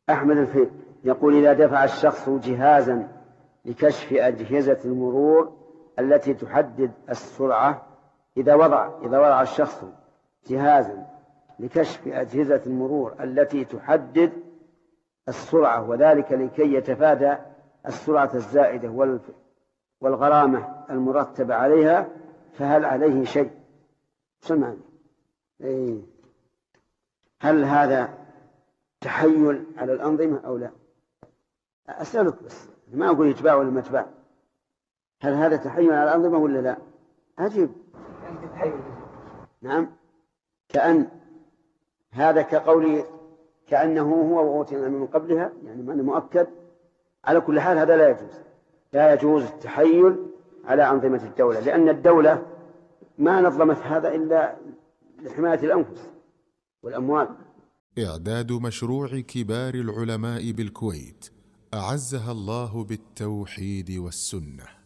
أحمد الفيل يقول: إذا دفع الشخص جهازا لكشف أجهزة المرور التي تحدد السرعة، إذا وضع الشخص جهازا لكشف أجهزة المرور التي تحدد السرعة، وذلك لكي يتفادى السرعة الزائدة والغرامة المرتبة عليها، فهل عليه شيء؟ سمعني. هل هذا تحيل على الأنظمة أو لا؟ أسألك بس، ما أقول يتباع ولا ما يتباع. هل هذا تحيل على الأنظمة ولا لا؟ أجيب. نعم، كأن هذا كقولي كأنه هو وأوتينا من قبلها، يعني ما مؤكد. على كل حال هذا لا يجوز التحيل على أنظمة الدولة، لأن الدولة ما نظمت هذا إلا لحماية الأنفس والأموال. إعداد مشروع كبار العلماء بالكويت أعزها الله بالتوحيد والسنة.